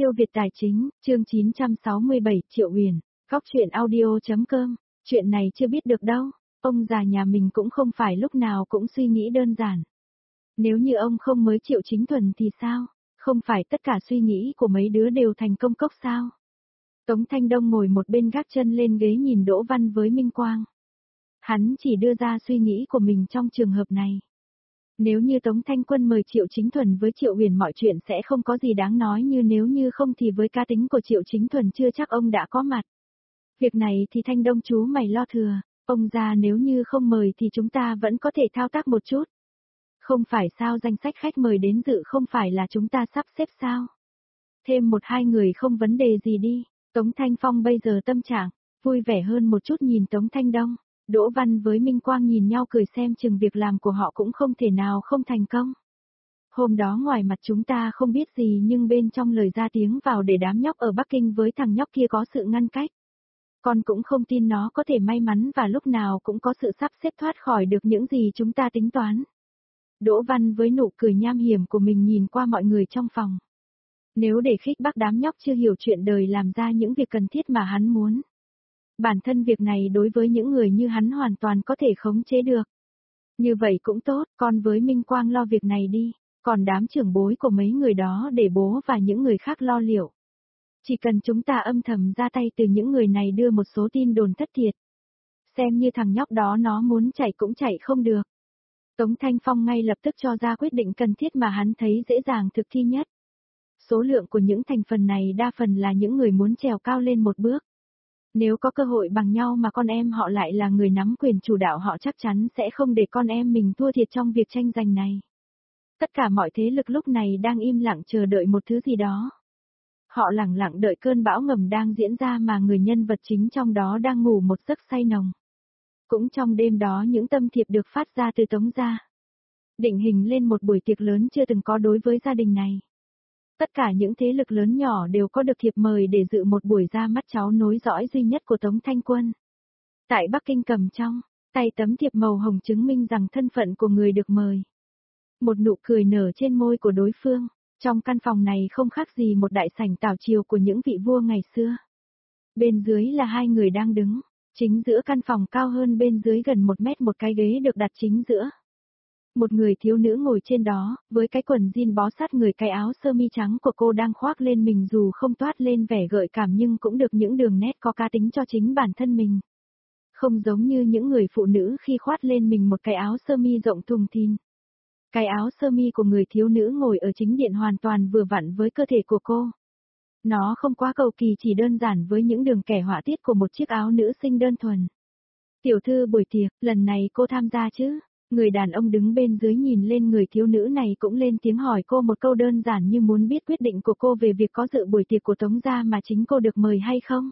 Siêu Việt Tài Chính, chương 967, Triệu Huyền, Góc Chuyện Audio.com, chuyện này chưa biết được đâu, ông già nhà mình cũng không phải lúc nào cũng suy nghĩ đơn giản. Nếu như ông không mới Triệu Chính Thuần thì sao, không phải tất cả suy nghĩ của mấy đứa đều thành công cốc sao? Tống Thanh Đông ngồi một bên gác chân lên ghế nhìn Đỗ Văn với Minh Quang. Hắn chỉ đưa ra suy nghĩ của mình trong trường hợp này. Nếu như Tống Thanh Quân mời Triệu Chính Thuần với Triệu Huyền mọi chuyện sẽ không có gì đáng nói, như nếu như không thì với cá tính của Triệu Chính Thuần chưa chắc ông đã có mặt. Việc này thì Thanh Đông chú mày lo thừa, ông già nếu như không mời thì chúng ta vẫn có thể thao tác một chút. Không phải sao, danh sách khách mời đến dự không phải là chúng ta sắp xếp sao? Thêm một hai người không vấn đề gì đi. Tống Thanh Phong bây giờ tâm trạng vui vẻ hơn một chút nhìn Tống Thanh Đông. Đỗ Văn với Minh Quang nhìn nhau cười, xem chừng việc làm của họ cũng không thể nào không thành công. Hôm đó ngoài mặt chúng ta không biết gì nhưng bên trong lời ra tiếng vào để đám nhóc ở Bắc Kinh với thằng nhóc kia có sự ngăn cách. Con cũng không tin nó có thể may mắn và lúc nào cũng có sự sắp xếp thoát khỏi được những gì chúng ta tính toán. Đỗ Văn với nụ cười nham hiểm của mình nhìn qua mọi người trong phòng. Nếu để khích bác đám nhóc chưa hiểu chuyện đời làm ra những việc cần thiết mà hắn muốn. Bản thân việc này đối với những người như hắn hoàn toàn có thể khống chế được. Như vậy cũng tốt, con với Minh Quang lo việc này đi, còn đám trưởng bối của mấy người đó để bố và những người khác lo liệu. Chỉ cần chúng ta âm thầm ra tay từ những người này đưa một số tin đồn thất thiệt. Xem như thằng nhóc đó nó muốn chạy cũng chạy không được. Tống Thanh Phong ngay lập tức cho ra quyết định cần thiết mà hắn thấy dễ dàng thực thi nhất. Số lượng của những thành phần này đa phần là những người muốn trèo cao lên một bước. Nếu có cơ hội bằng nhau mà con em họ lại là người nắm quyền chủ đạo, họ chắc chắn sẽ không để con em mình thua thiệt trong việc tranh giành này. Tất cả mọi thế lực lúc này đang im lặng chờ đợi một thứ gì đó. Họ lẳng lặng đợi cơn bão ngầm đang diễn ra mà người nhân vật chính trong đó đang ngủ một giấc say nồng. Cũng trong đêm đó những tâm thiệp được phát ra từ Tống gia. Định hình lên một buổi tiệc lớn chưa từng có đối với gia đình này. Tất cả những thế lực lớn nhỏ đều có được thiệp mời để dự một buổi ra mắt cháu nối dõi duy nhất của Tống Thanh Quân. Tại Bắc Kinh cầm trong tay tấm thiệp màu hồng chứng minh rằng thân phận của người được mời. Một nụ cười nở trên môi của đối phương, trong căn phòng này không khác gì một đại sảnh tảo triều của những vị vua ngày xưa. Bên dưới là hai người đang đứng, chính giữa căn phòng cao hơn bên dưới gần 1 mét một cái ghế được đặt chính giữa. Một người thiếu nữ ngồi trên đó, với cái quần jean bó sát người, cái áo sơ mi trắng của cô đang khoác lên mình dù không toát lên vẻ gợi cảm nhưng cũng được những đường nét có cá tính cho chính bản thân mình. Không giống như những người phụ nữ khi khoác lên mình một cái áo sơ mi rộng thùng thình. Cái áo sơ mi của người thiếu nữ ngồi ở chính điện hoàn toàn vừa vặn với cơ thể của cô. Nó không quá cầu kỳ, chỉ đơn giản với những đường kẻ họa tiết của một chiếc áo nữ sinh đơn thuần. Tiểu thư buổi tiệc, lần này cô tham gia chứ? Người đàn ông đứng bên dưới nhìn lên người thiếu nữ này cũng lên tiếng hỏi cô một câu đơn giản như muốn biết quyết định của cô về việc có dự buổi tiệc của Tống gia mà chính cô được mời hay không.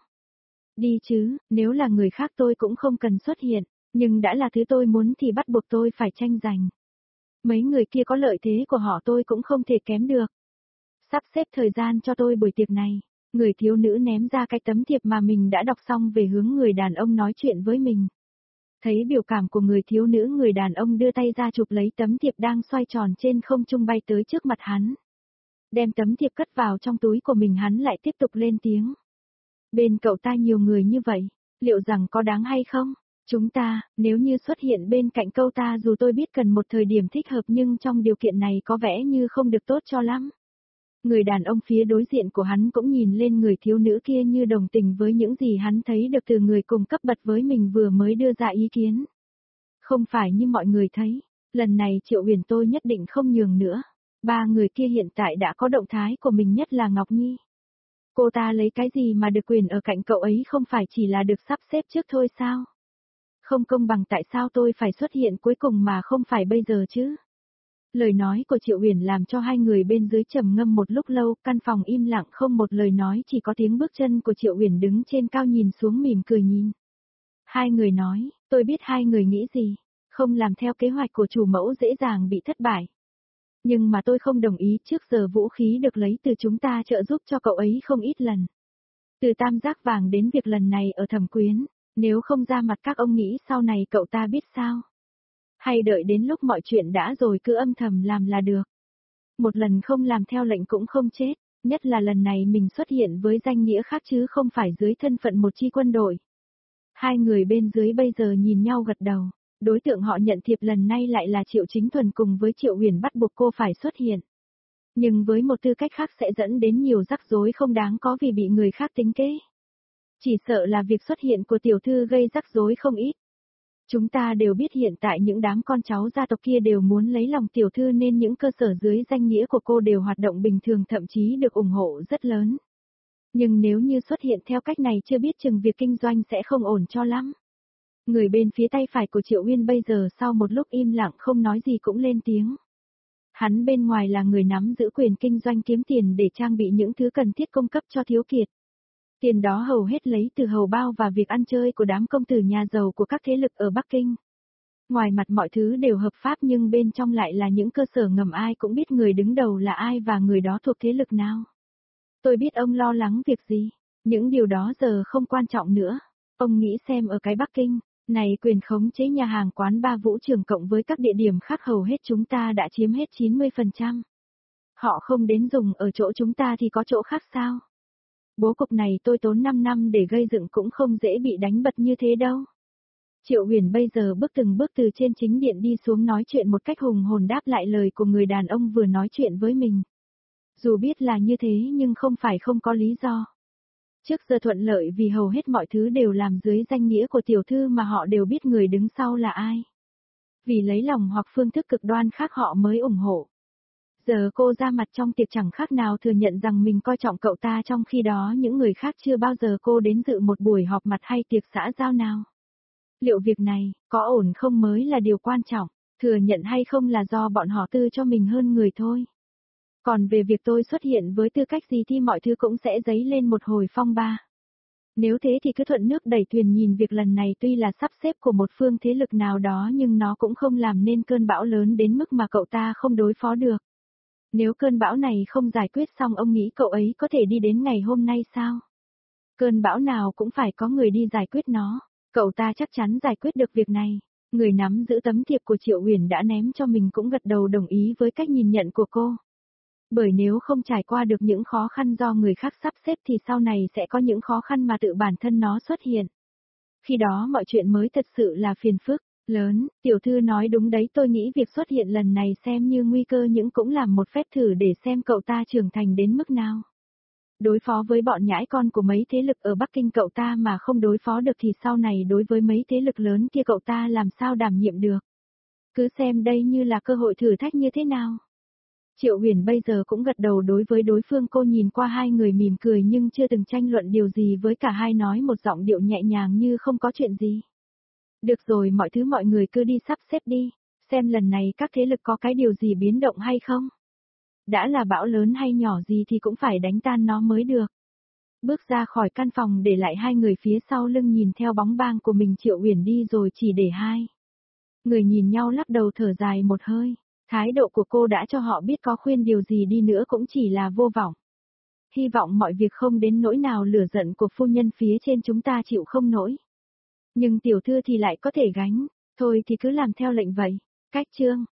Đi chứ, nếu là người khác tôi cũng không cần xuất hiện, nhưng đã là thứ tôi muốn thì bắt buộc tôi phải tranh giành. Mấy người kia có lợi thế của họ tôi cũng không thể kém được. Sắp xếp thời gian cho tôi buổi tiệc này. Người thiếu nữ ném ra cái tấm thiệp mà mình đã đọc xong về hướng người đàn ông nói chuyện với mình. Thấy biểu cảm của người thiếu nữ, người đàn ông đưa tay ra chụp lấy tấm thiệp đang xoay tròn trên không trung bay tới trước mặt hắn. Đem tấm thiệp cất vào trong túi của mình, hắn lại tiếp tục lên tiếng. Bên cậu ta nhiều người như vậy, liệu rằng có đáng hay không? Chúng ta, nếu như xuất hiện bên cạnh cậu ta, dù tôi biết cần một thời điểm thích hợp nhưng trong điều kiện này có vẻ như không được tốt cho lắm. Người đàn ông phía đối diện của hắn cũng nhìn lên người thiếu nữ kia như đồng tình với những gì hắn thấy được từ người cùng cấp bậc với mình vừa mới đưa ra ý kiến. Không phải như mọi người thấy, lần này Triệu Huyền tôi nhất định không nhường nữa. Ba người kia hiện tại đã có động thái của mình, nhất là Ngọc Nhi. Cô ta lấy cái gì mà được quyền ở cạnh cậu ấy, không phải chỉ là được sắp xếp trước thôi sao? Không công bằng, tại sao tôi phải xuất hiện cuối cùng mà không phải bây giờ chứ? Lời nói của Triệu Huyền làm cho hai người bên dưới trầm ngâm một lúc lâu, căn phòng im lặng không một lời nói, chỉ có tiếng bước chân của Triệu Huyền đứng trên cao nhìn xuống mỉm cười nhìn. Hai người nói, tôi biết hai người nghĩ gì, không làm theo kế hoạch của chủ mẫu dễ dàng bị thất bại. Nhưng mà tôi không đồng ý, trước giờ vũ khí được lấy từ chúng ta trợ giúp cho cậu ấy không ít lần. Từ Tam Giác Vàng đến việc lần này ở Thẩm Quyến, nếu không ra mặt các ông nghĩ sau này cậu ta biết sao? Hay đợi đến lúc mọi chuyện đã rồi cứ âm thầm làm là được. Một lần không làm theo lệnh cũng không chết, Nhất là lần này mình xuất hiện với danh nghĩa khác chứ không phải dưới thân phận một chi quân đội. Hai người bên dưới bây giờ nhìn nhau gật đầu. Đối tượng họ nhận thiệp lần này lại là Triệu Chính Thuần cùng với Triệu Huyền bắt buộc cô phải xuất hiện. Nhưng với một tư cách khác sẽ dẫn đến nhiều rắc rối không đáng có vì bị người khác tính kế. Chỉ sợ là việc xuất hiện của tiểu thư gây rắc rối không ít. Chúng ta đều biết hiện tại những đám con cháu gia tộc kia đều muốn lấy lòng tiểu thư nên những cơ sở dưới danh nghĩa của cô đều hoạt động bình thường thậm chí được ủng hộ rất lớn. Nhưng nếu như xuất hiện theo cách này chưa biết chừng việc kinh doanh sẽ không ổn cho lắm. Người bên phía tay phải của Triệu Uyên bây giờ sau một lúc im lặng không nói gì cũng lên tiếng. Hắn bên ngoài là người nắm giữ quyền kinh doanh kiếm tiền để trang bị những thứ cần thiết cung cấp cho thiếu kiệt. Tiền đó hầu hết lấy từ hầu bao và việc ăn chơi của đám công tử nhà giàu của các thế lực ở Bắc Kinh. Ngoài mặt mọi thứ đều hợp pháp nhưng bên trong lại là những cơ sở ngầm ai cũng biết người đứng đầu là ai và người đó thuộc thế lực nào. Tôi biết ông lo lắng việc gì, những điều đó giờ không quan trọng nữa. Ông nghĩ xem ở cái Bắc Kinh, này quyền khống chế nhà hàng quán bar vũ trường cộng với các địa điểm khác hầu hết chúng ta đã chiếm hết 90%. Họ không đến dùng ở chỗ chúng ta thì có chỗ khác sao? Bố cục này tôi tốn 5 năm để gây dựng cũng không dễ bị đánh bật như thế đâu. Triệu Huyền bây giờ bước từng bước từ trên chính điện đi xuống nói chuyện một cách hùng hồn đáp lại lời của người đàn ông vừa nói chuyện với mình. Dù biết là như thế nhưng không phải không có lý do. Trước giờ thuận lợi vì hầu hết mọi thứ đều làm dưới danh nghĩa của tiểu thư mà họ đều biết người đứng sau là ai. Vì lấy lòng hoặc phương thức cực đoan khác họ mới ủng hộ. Giờ cô ra mặt trong tiệc chẳng khác nào thừa nhận rằng mình coi trọng cậu ta trong khi đó những người khác chưa bao giờ cô đến dự một buổi họp mặt hay tiệc xã giao nào. Liệu việc này, có ổn không mới là điều quan trọng, thừa nhận hay không là do bọn họ tư cho mình hơn người thôi. Còn về việc tôi xuất hiện với tư cách gì thì mọi thứ cũng sẽ dấy lên một hồi phong ba. Nếu thế thì cứ thuận nước đẩy thuyền nhìn việc lần này tuy là sắp xếp của một phương thế lực nào đó nhưng nó cũng không làm nên cơn bão lớn đến mức mà cậu ta không đối phó được. Nếu cơn bão này không giải quyết xong ông nghĩ cậu ấy có thể đi đến ngày hôm nay sao? Cơn bão nào cũng phải có người đi giải quyết nó. Cậu ta chắc chắn giải quyết được việc này. Người nắm giữ tấm thiệp của Triệu Huyền đã ném cho mình cũng gật đầu đồng ý với cách nhìn nhận của cô. Bởi nếu không trải qua được những khó khăn do người khác sắp xếp thì sau này sẽ có những khó khăn mà tự bản thân nó xuất hiện. Khi đó mọi chuyện mới thật sự là phiền phức lớn. Tiểu thư nói đúng đấy, tôi nghĩ việc xuất hiện lần này xem như nguy cơ nhưng cũng là một phép thử để xem cậu ta trưởng thành đến mức nào. Đối phó với bọn nhãi con của mấy thế lực ở Bắc Kinh cậu ta mà không đối phó được thì sau này đối với mấy thế lực lớn kia cậu ta làm sao đảm nhiệm được. Cứ xem đây như là cơ hội thử thách như thế nào. Triệu Huyền bây giờ cũng gật đầu đối với đối phương, cô nhìn qua hai người mỉm cười nhưng chưa từng tranh luận điều gì với cả hai, nói một giọng điệu nhẹ nhàng như không có chuyện gì. Được rồi, mọi thứ mọi người cứ đi sắp xếp đi, xem lần này các thế lực có cái điều gì biến động hay không. Đã là bão lớn hay nhỏ gì thì cũng phải đánh tan nó mới được. Bước ra khỏi căn phòng để lại hai người phía sau lưng nhìn theo bóng bang của mình, Triệu Huyền đi rồi chỉ để hai người nhìn nhau lắc đầu thở dài một hơi. Thái độ của cô đã cho họ biết có khuyên điều gì đi nữa cũng chỉ là vô vọng. Hy vọng mọi việc không đến nỗi nào lửa giận của phu nhân phía trên chúng ta chịu không nổi. Nhưng tiểu thư thì lại có thể gánh, thôi thì cứ làm theo lệnh vậy. Cách chương